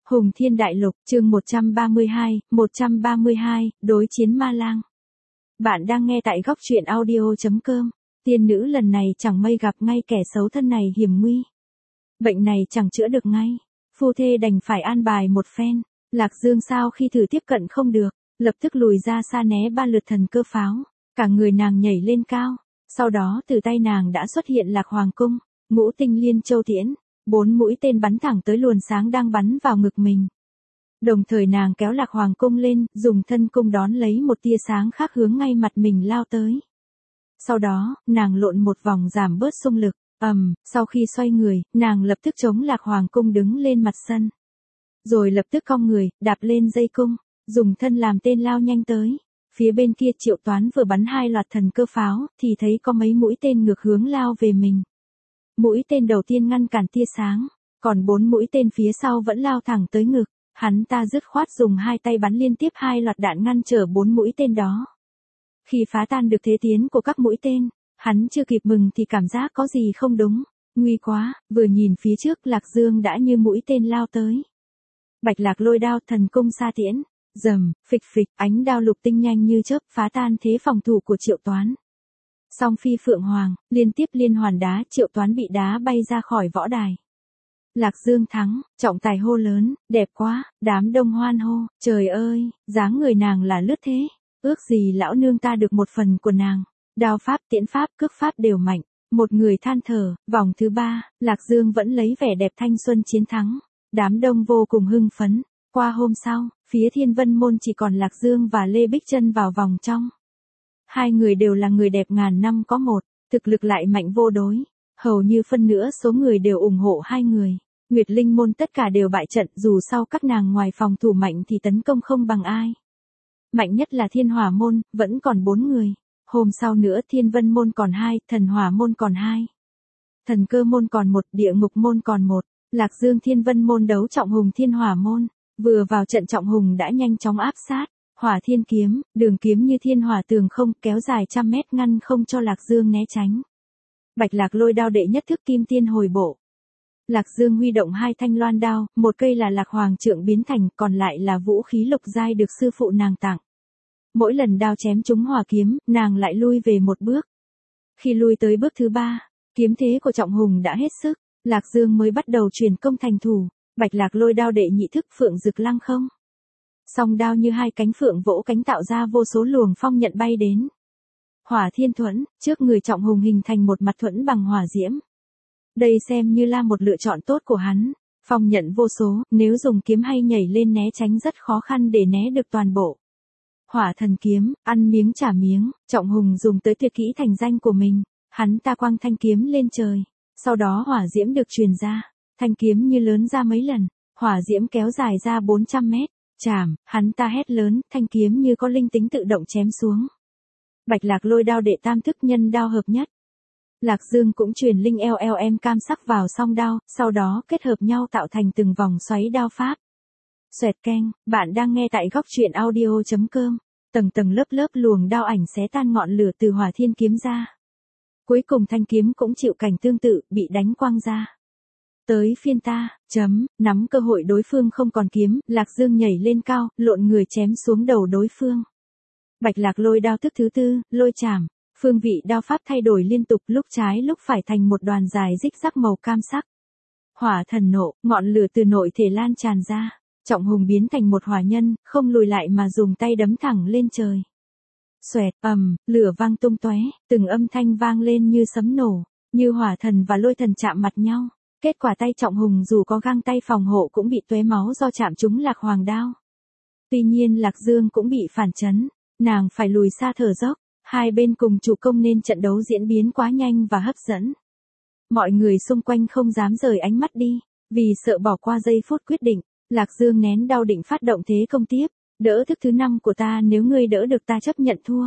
Hùng Thiên Đại Lục, chương 132, đối chiến ma lang. Bạn đang nghe tại góc truyện audio.com. Tiên nữ lần này chẳng may gặp ngay kẻ xấu thân này hiểm nguy. Bệnh này chẳng chữa được ngay. Phu thê đành phải an bài một phen. Lạc Dương sau khi thử tiếp cận không được, lập tức lùi ra xa né 3 lượt thần cơ pháo. Cả người nàng nhảy lên cao. Sau đó từ tay nàng đã xuất hiện Lạc Hoàng cung, Ngũ Tinh Liên Châu Tiễn. 4 mũi tên bắn thẳng tới luồn sáng đang bắn vào ngực mình. Đồng thời nàng kéo Lạc Hoàng cung lên, dùng thân cung đón lấy một tia sáng khác hướng ngay mặt mình lao tới. Sau đó, nàng lộn một vòng giảm bớt xung lực, sau khi xoay người, nàng lập tức chống Lạc Hoàng cung đứng lên mặt sân. Rồi lập tức cong người, đạp lên dây cung, dùng thân làm tên lao nhanh tới. Phía bên kia Triệu Toán vừa bắn 2 loạt thần cơ pháo, thì thấy có mấy mũi tên ngược hướng lao về mình. Mũi tên đầu tiên ngăn cản tia sáng, còn 4 mũi tên phía sau vẫn lao thẳng tới ngực. Hắn ta dứt khoát dùng 2 tay bắn liên tiếp 2 loạt đạn ngăn trở 4 mũi tên đó. Khi phá tan được thế tiến của các mũi tên, hắn chưa kịp mừng thì cảm giác có gì không đúng. Nguy quá, vừa nhìn phía trước Lạc Dương đã như mũi tên lao tới. Bạch Lạc Lôi đao thần cung sa tiễn, rầm, phịch phịch, ánh đao lục tinh nhanh như chớp phá tan thế phòng thủ của Triệu Toán. Song phi phượng hoàng, liên tiếp liên hoàn đá, Triệu Toán bị đá bay ra khỏi võ đài. Lạc Dương thắng, trọng tài hô lớn, đẹp quá, đám đông hoan hô, trời ơi, dáng người nàng là lướt thế, ước gì lão nương ta được một phần của nàng. Đao pháp, tiễn pháp, cước pháp đều mạnh. Một người than thở, vòng thứ 3, Lạc Dương vẫn lấy vẻ đẹp thanh xuân chiến thắng. Đám đông vô cùng hưng phấn. Qua hôm sau, phía Thiên Vân Môn chỉ còn Lạc Dương và Lê Bích Trân vào vòng trong. Hai người đều là người đẹp ngàn năm có một, thực lực lại mạnh vô đối. Hầu như phân nửa số người đều ủng hộ hai người. Nguyệt Linh Môn tất cả đều bại trận, dù sau các nàng ngoài phòng thủ mạnh thì tấn công không bằng ai. Mạnh nhất là Thiên Hỏa Môn, vẫn còn 4 người. Hôm sau nữa Thiên Vân Môn còn 2, Thần Hỏa Môn còn 2. Thần Cơ Môn còn 1, Địa Ngục Môn còn 1. Lạc Dương Thiên Vân Môn đấu Trọng Hùng Thiên Hỏa Môn. Vừa vào trận Trọng Hùng đã nhanh chóng áp sát. Hỏa Thiên Kiếm, đường kiếm như thiên hỏa tường không, kéo dài trăm mét ngăn không cho Lạc Dương né tránh. Bạch Lạc Lôi đao đệ nhất thức Kim Tiên hồi bộ. Lạc Dương huy động 2 thanh loan đao, một cây là Lạc Hoàng trượng biến thành, còn lại là vũ khí lục giai được sư phụ nàng tặng. Mỗi lần đao chém trúng hỏa kiếm, nàng lại lui về một bước. Khi lui tới bước thứ 3, kiếm thế của Trọng Hùng đã hết sức, Lạc Dương mới bắt đầu chuyển công thành thủ. Bạch Lạc Lôi đao đệ nhị thức Phượng Dực Lăng Không. Song đao như 2 cánh phượng vỗ cánh tạo ra vô số luồng phong nhận bay đến. Hỏa Thiên Thuẫn, trước người Trọng Hùng hình thành một mặt thuẫn bằng hỏa diễm. Đây xem như là một lựa chọn tốt của hắn. Phong nhận vô số, nếu dùng kiếm hay nhảy lên né tránh rất khó khăn để né được toàn bộ. Hỏa Thần Kiếm, ăn miếng trả miếng, Trọng Hùng dùng tới tuyệt kỹ thành danh của mình. Hắn ta quăng thanh kiếm lên trời. Sau đó hỏa diễm được truyền ra. Thanh kiếm như lớn ra mấy lần. Hỏa diễm kéo dài ra 400 mét. Chảm, hắn ta hét lớn, thanh kiếm như có linh tính tự động chém xuống. Bạch Lạc Lôi đao đệ tam thức nhân đao hợp nhất. Lạc Dương cũng truyền linh LLM cam sắc vào song đao, sau đó kết hợp nhau tạo thành từng vòng xoáy đao pháp. Xoẹt keng, bạn đang nghe tại góc truyện audio.com. Tầng tầng lớp lớp luồng đao ảnh xé tan ngọn lửa từ Hỏa Thiên Kiếm ra. Cuối cùng thanh kiếm cũng chịu cảnh tương tự, bị đánh quăng ra. Tới phiên ta, nắm cơ hội đối phương không còn kiếm, Lạc Dương nhảy lên cao, lộn người chém xuống đầu đối phương. Bạch Lạc Lôi đao thức thứ 4, lôi chảm, phương vị đao pháp thay đổi liên tục, lúc trái lúc phải thành một đoàn dài rích rắc màu cam sắc. Hỏa Thần Nộ, ngọn lửa từ nội thể lan tràn ra, Trọng Hùng biến thành một hỏa nhân, không lùi lại mà dùng tay đấm thẳng lên trời. Xoẹt, lửa vang tung tóe, từng âm thanh vang lên như sấm nổ, như hỏa thần và lôi thần chạm mặt nhau. Kết quả tay Trọng Hùng dù có găng tay phòng hộ cũng bị tóe máu do chạm trúng Lạc Hoàng đao. Tuy nhiên Lạc Dương cũng bị phản chấn, nàng phải lùi xa thở dốc, hai bên cùng chủ công nên trận đấu diễn biến quá nhanh và hấp dẫn. Mọi người xung quanh không dám rời ánh mắt đi, vì sợ bỏ qua giây phút quyết định. Lạc Dương nén đau định phát động thế công tiếp, đỡ thức thứ 5 của ta, nếu ngươi đỡ được ta chấp nhận thua.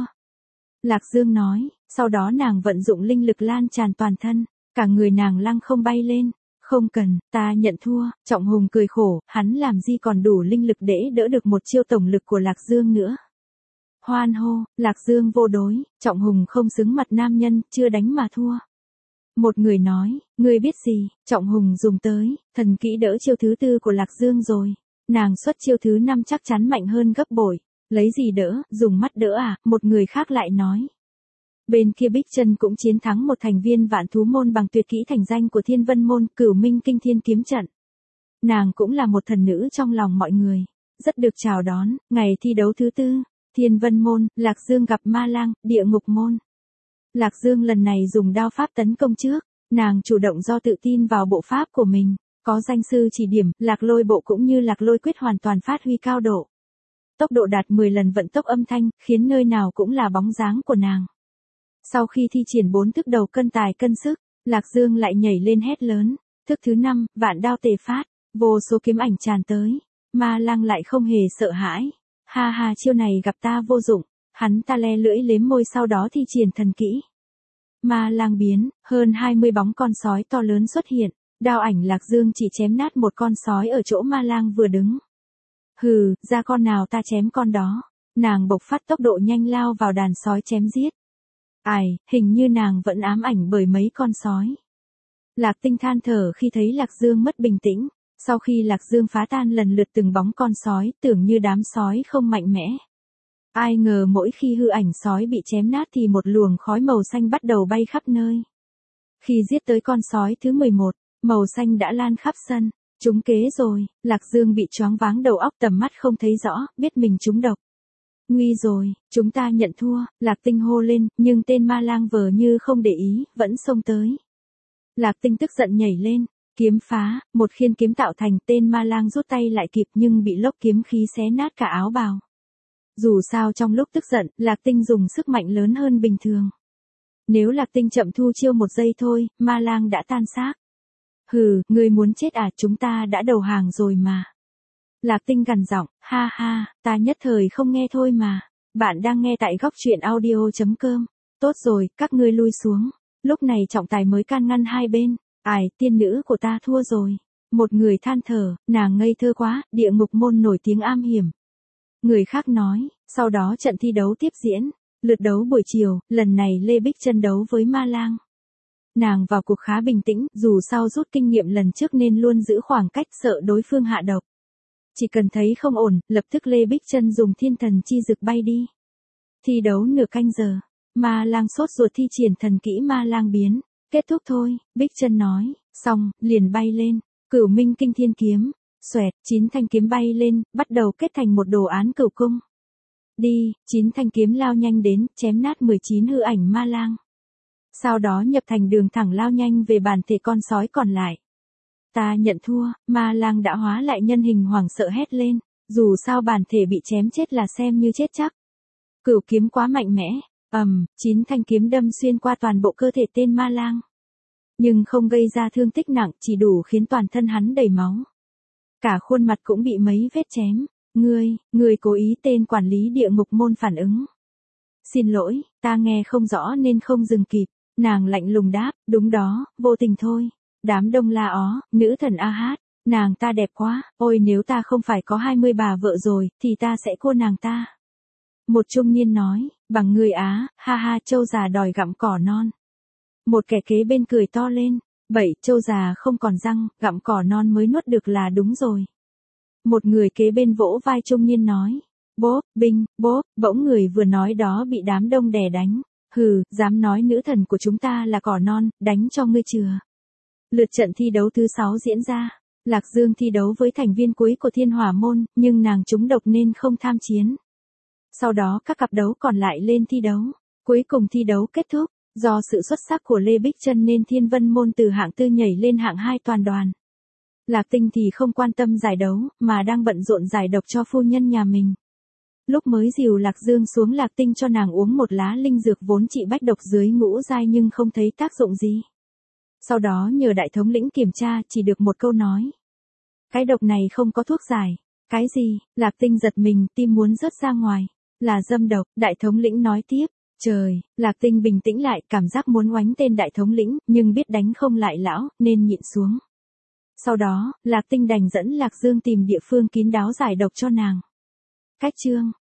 Lạc Dương nói, sau đó nàng vận dụng linh lực lan tràn toàn thân, cả người nàng lăng không bay lên. Không cần, ta nhận thua. Trọng Hùng cười khổ, hắn làm gì còn đủ linh lực để đỡ được một chiêu tổng lực của Lạc Dương nữa. Hoan hô, Lạc Dương vô đối, Trọng Hùng không xứng mặt nam nhân, chưa đánh mà thua. Một người nói, ngươi biết gì, Trọng Hùng dùng tới, thần kỹ đỡ chiêu thứ 4 của Lạc Dương rồi. Nàng xuất chiêu thứ 5 chắc chắn mạnh hơn gấp bội. Lấy gì đỡ, dùng mắt đỡ à, một người khác lại nói. Bên kia Bích Trân cũng chiến thắng một thành viên Vạn Thú Môn bằng tuyệt kỹ thành danh của Thiên Vân Môn, Cửu Minh Kinh Thiên Kiếm Trận. Nàng cũng là một thần nữ trong lòng mọi người, rất được chào đón. Ngày thi đấu thứ 4, Thiên Vân Môn, Lạc Dương gặp Ma Lang, Địa Ngục Môn. Lạc Dương lần này dùng đao pháp tấn công trước, nàng chủ động do tự tin vào bộ pháp của mình, có danh sư chỉ điểm, Lạc Lôi bộ cũng như Lạc Lôi quyết hoàn toàn phát huy cao độ. Tốc độ đạt 10 lần vận tốc âm thanh, khiến nơi nào cũng là bóng dáng của nàng. Sau khi thi triển 4 thức đầu cân tài cân sức, Lạc Dương lại nhảy lên hét lớn, thức thứ 5, vạn đao tề phát, vô số kiếm ảnh tràn tới, Ma Lang lại không hề sợ hãi. Ha ha, chiêu này gặp ta vô dụng, hắn ta le lưỡi liếm môi sau đó thi triển thần kỹ. Ma Lang biến, hơn 20 bóng con sói to lớn xuất hiện, đao ảnh Lạc Dương chỉ chém nát một con sói ở chỗ Ma Lang vừa đứng. Hừ, ra con nào ta chém con đó. Nàng bộc phát tốc độ nhanh lao vào đàn sói chém giết. Ai, hình như nàng vẫn ám ảnh bởi mấy con sói. Lạc Tinh than thở khi thấy Lạc Dương mất bình tĩnh. Sau khi Lạc Dương phá tan lần lượt từng bóng con sói, tưởng như đám sói không mạnh mẽ. Ai ngờ mỗi khi hư ảnh sói bị chém nát thì một luồng khói màu xanh bắt đầu bay khắp nơi. Khi giết tới con sói thứ 11, màu xanh đã lan khắp sân. Trúng kế rồi, Lạc Dương bị choáng váng đầu óc, tầm mắt không thấy rõ, biết mình trúng độc. Nguy rồi, chúng ta nhận thua, Lạc Tinh hô lên, nhưng tên Ma Lang vờ như không để ý, vẫn xông tới. Lạc Tinh tức giận nhảy lên, kiếm phá, một khiên kiếm tạo thành, tên Ma Lang rút tay lại kịp nhưng bị lốc kiếm khí xé nát cả áo bào. Dù sao trong lúc tức giận, Lạc Tinh dùng sức mạnh lớn hơn bình thường. Nếu Lạc Tinh chậm thu chiêu một giây thôi, Ma Lang đã tan xác. Hừ, ngươi muốn chết à, chúng ta đã đầu hàng rồi mà. Lạc Tinh gằn giọng, ha ha, ta nhất thời không nghe thôi mà. Bạn đang nghe tại góc truyện audio.com. Tốt rồi, các ngươi lui xuống. Lúc này trọng tài mới can ngăn hai bên. Ai, tiên nữ của ta thua rồi. Một người than thở, nàng ngây thơ quá, Địa Ngục Môn nổi tiếng am hiểm. Người khác nói, sau đó trận thi đấu tiếp diễn. Lượt đấu buổi chiều, lần này Lê Bích Trân đấu với Ma Lang. Nàng vào cuộc khá bình tĩnh, dù sau rút kinh nghiệm lần trước nên luôn giữ khoảng cách, sợ đối phương hạ độc. Chỉ cần thấy không ổn, lập tức Lê Bích Trân dùng thiên thần chi dực bay đi. Thi đấu nửa canh giờ, Ma Lang sốt ruột thi triển thần kỹ Ma Lang biến. Kết thúc thôi, Bích Trân nói, xong, liền bay lên, Cửu Minh Kinh Thiên Kiếm, xoẹt, 9 thanh kiếm bay lên, bắt đầu kết thành một đồ án cửu cung. Đi, 9 thanh kiếm lao nhanh đến, chém nát 19 hư ảnh Ma Lang. Sau đó nhập thành đường thẳng lao nhanh về bản thể con sói còn lại. Ta nhận thua, Ma Lang đã hóa lại nhân hình hoảng sợ hét lên, dù sao bản thể bị chém chết là xem như chết chắc. Cửu kiếm quá mạnh mẽ, 9 thanh kiếm đâm xuyên qua toàn bộ cơ thể tên Ma Lang. Nhưng không gây ra thương tích nặng, chỉ đủ khiến toàn thân hắn đầy máu. Cả khuôn mặt cũng bị mấy vết chém. Ngươi cố ý, tên quản lý Địa Ngục Môn phản ứng. Xin lỗi, ta nghe không rõ nên không dừng kịp. Nàng lạnh lùng đáp, đúng đó, vô tình thôi. Đám đông la ó, nữ thần A Hát, nàng ta đẹp quá, ôi nếu ta không phải có 20 bà vợ rồi, thì ta sẽ cua nàng ta. Một trung niên nói, bằng người Á, ha ha, trâu già đòi gặm cỏ non. Một kẻ kế bên cười to lên, trâu già không còn răng, gặm cỏ non mới nuốt được là đúng rồi. Một người kế bên vỗ vai trung niên nói, bốp, binh, bốp, bỗng người vừa nói đó bị đám đông đè đánh. Hừ, dám nói nữ thần của chúng ta là cỏ non, đánh cho ngươi chừa. Lượt trận thi đấu thứ 6 diễn ra. Lạc Dương thi đấu với thành viên cuối của Thiên Hỏa Môn, nhưng nàng trúng độc nên không tham chiến. Sau đó các cặp đấu còn lại lên thi đấu. Cuối cùng thi đấu kết thúc, do sự xuất sắc của Lê Bích Trân nên Thiên Vân Môn từ hạng 4 nhảy lên hạng 2 toàn đoàn. Lạc Tinh thì không quan tâm giải đấu, mà đang bận rộn giải độc cho phu nhân nhà mình. Lúc mới dìu Lạc Dương xuống, Lạc Tinh cho nàng uống một lá linh dược vốn trị bách độc dưới ngũ giai nhưng không thấy tác dụng gì. Sau đó nhờ đại thống lĩnh kiểm tra, chỉ được một câu nói. Cái độc này không có thuốc giải. Cái gì? Lạc Tinh giật mình, tim muốn rớt ra ngoài. Là dâm độc, đại thống lĩnh nói tiếp. Trời, Lạc Tinh bình tĩnh lại, cảm giác muốn oánh tên đại thống lĩnh, nhưng biết đánh không lại lão, nên nhịn xuống. Sau đó, Lạc Tinh đành dẫn Lạc Dương tìm địa phương kín đáo giải độc cho nàng. Cách chương